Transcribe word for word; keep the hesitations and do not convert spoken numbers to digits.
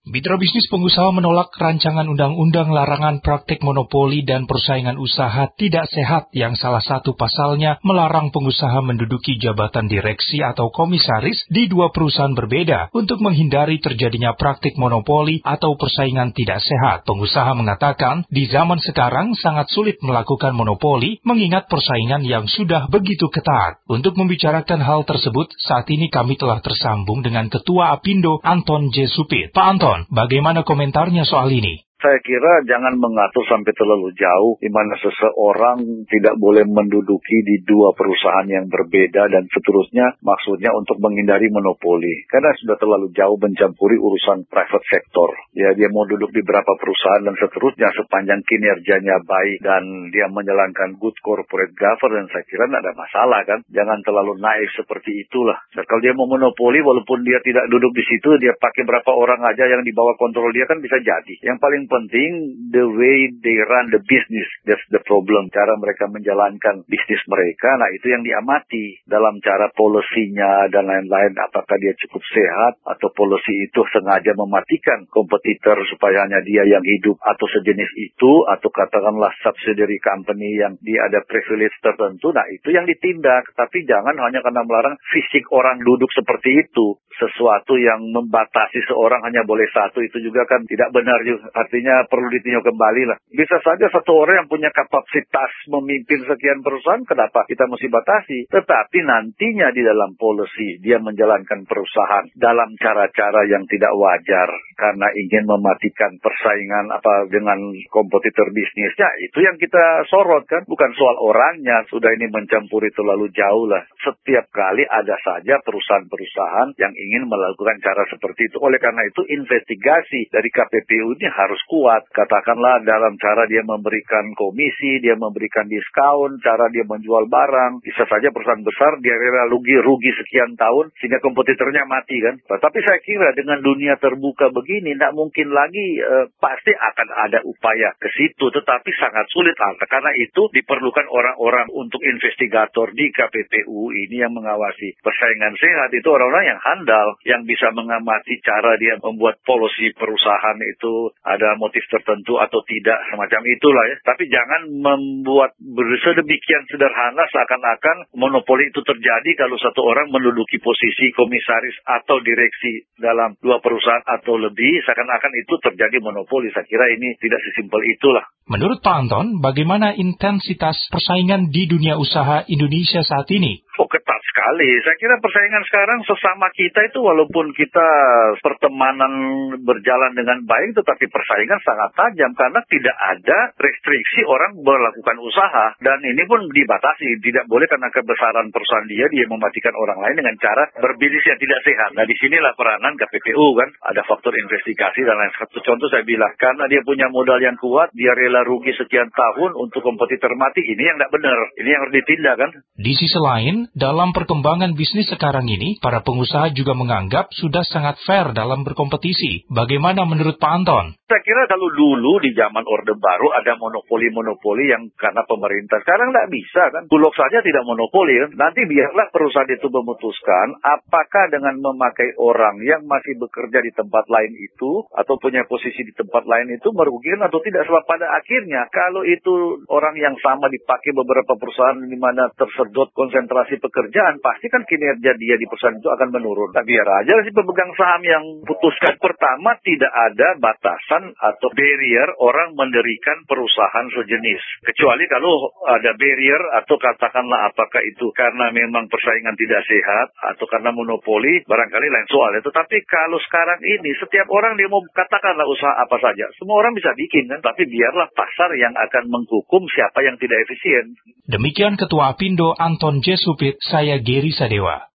Mitra bisnis pengusaha menolak rancangan undang-undang larangan praktik monopoli dan persaingan usaha tidak sehat yang salah satu pasalnya melarang pengusaha menduduki jabatan direksi atau komisaris di dua perusahaan berbeda untuk menghindari terjadinya praktik monopoli atau persaingan tidak sehat. Pengusaha mengatakan di zaman sekarang sangat sulit melakukan monopoli mengingat persaingan yang sudah begitu ketat. Untuk membicarakan hal tersebut, saat ini kami telah tersambung dengan Ketua Apindo Anton J. Supit. Pak Anton, bagaimana komentarnya soal ini? Saya kira jangan mengatur sampai terlalu jauh di mana seseorang tidak boleh menduduki di dua perusahaan yang berbeda dan seterusnya, maksudnya untuk menghindari monopoli. Karena sudah terlalu jauh mencampuri urusan private sector. Ya, dia mau duduk di beberapa perusahaan dan seterusnya sepanjang kinerjanya baik dan dia menjalankan good corporate governance, saya kira tidak ada masalah kan. Jangan terlalu naif seperti itulah. Dan kalau dia mau monopoli walaupun dia tidak duduk di situ, dia pakai berapa orang aja yang di bawah kontrol dia kan bisa jadi. Yang paling penting, the way they run the business, that's the problem. Cara mereka menjalankan bisnis mereka, nah itu yang diamati dalam cara polisinya dan lain-lain. Apakah dia cukup sehat atau polisi itu sengaja mematikan kompetitor supaya hanya dia yang hidup atau sejenis itu, atau katakanlah subsidiary company yang dia ada privilege tertentu, nah itu yang ditindak. Tapi jangan hanya karena melarang fisik orang duduk seperti itu. Sesuatu yang membatasi seorang hanya boleh satu, itu juga kan tidak benar juga. Artinya perlu ditinjau kembali lah. Bisa saja satu orang yang punya kapasitas memimpin sekian perusahaan, kenapa kita mesti batasi? Tetapi nantinya di dalam policy dia menjalankan perusahaan dalam cara-cara yang tidak wajar karena ingin mematikan persaingan apa dengan kompetitor bisnisnya, itu yang kita sorot kan, bukan soal orangnya. Sudah ini mencampuri terlalu jauh lah. Setiap kali ada saja perusahaan-perusahaan yang ingin melakukan cara seperti itu. Oleh karena itu investigasi dari K P P U ini harus kuat. Katakanlah dalam cara dia memberikan komisi, dia memberikan diskon, cara dia menjual barang. Bisa saja perusahaan besar dia rela rugi rugi sekian tahun sehingga kompetitornya mati kan. Tapi saya kira dengan dunia terbuka begini tidak mungkin lagi, eh, pasti akan ada upaya ke situ, tetapi sangat sulit. Karena itu diperlukan orang-orang untuk investigator di K P P U ini yang mengawasi persaingan sehat. Itu orang-orang yang handal, yang bisa mengamati cara dia membuat policy perusahaan itu ada motif tertentu atau tidak, semacam itulah ya. Tapi jangan membuat sedemikian sederhana seakan-akan monopoli itu terjadi kalau satu orang menduduki posisi komisaris atau direksi dalam dua perusahaan atau lebih, seakan-akan itu terjadi monopoli. Saya kira ini tidak sesimpel itulah. Menurut Pak Anton, bagaimana intensitas persaingan di dunia usaha Indonesia saat ini? Oh, ketat sekali. Saya kira persaingan sekarang sesama kita itu walaupun kita pertemanan berjalan dengan baik, tetapi persaingan sangat tajam karena tidak ada restriksi orang melakukan usaha. Dan ini pun dibatasi. Tidak boleh karena kebesaran perusahaan dia, dia mematikan orang lain dengan cara berbisnis yang tidak sehat. Nah, disinilah peranan K P P U kan. Ada faktor investigasi dan lain. Satu contoh saya bilang, karena dia punya modal yang kuat, dia rela rugi sekian tahun untuk kompetitor mati. Ini yang tidak benar. Ini yang harus ditindak kan. Di sisi lain, dalam perkembangan bisnis sekarang ini, para pengusaha juga menganggap sudah sangat fair dalam berkompetisi. Bagaimana menurut Pak Anton? Saya kira kalau dulu di zaman Orde Baru ada monopoli-monopoli yang karena pemerintah. Sekarang tidak bisa kan. Bulog saja tidak monopoli kan. Nanti biarlah perusahaan itu memutuskan apakah dengan memakai orang yang masih bekerja di tempat lain itu atau punya posisi di tempat lain itu merugikan atau tidak. Sebab pada akhirnya kalau itu orang yang sama dipakai beberapa perusahaan di mana tersedot konsentrasi pekerjaan, pasti kan kinerja dia di perusahaan itu akan menurun. Nah, biar aja si pemegang saham yang putuskan. Pertama, tidak ada batasan atau barrier orang mendirikan perusahaan sejenis. Kecuali kalau ada barrier atau katakanlah apakah itu karena memang persaingan tidak sehat atau karena monopoli, barangkali lain soal. Tetapi kalau sekarang ini setiap orang dia mau katakanlah usaha apa saja, semua orang bisa bikin kan. Tapi biarlah pasar yang akan menghukum siapa yang tidak efisien. Demikian Ketua Apindo Anton J. Supit, saya Geri Sadewa.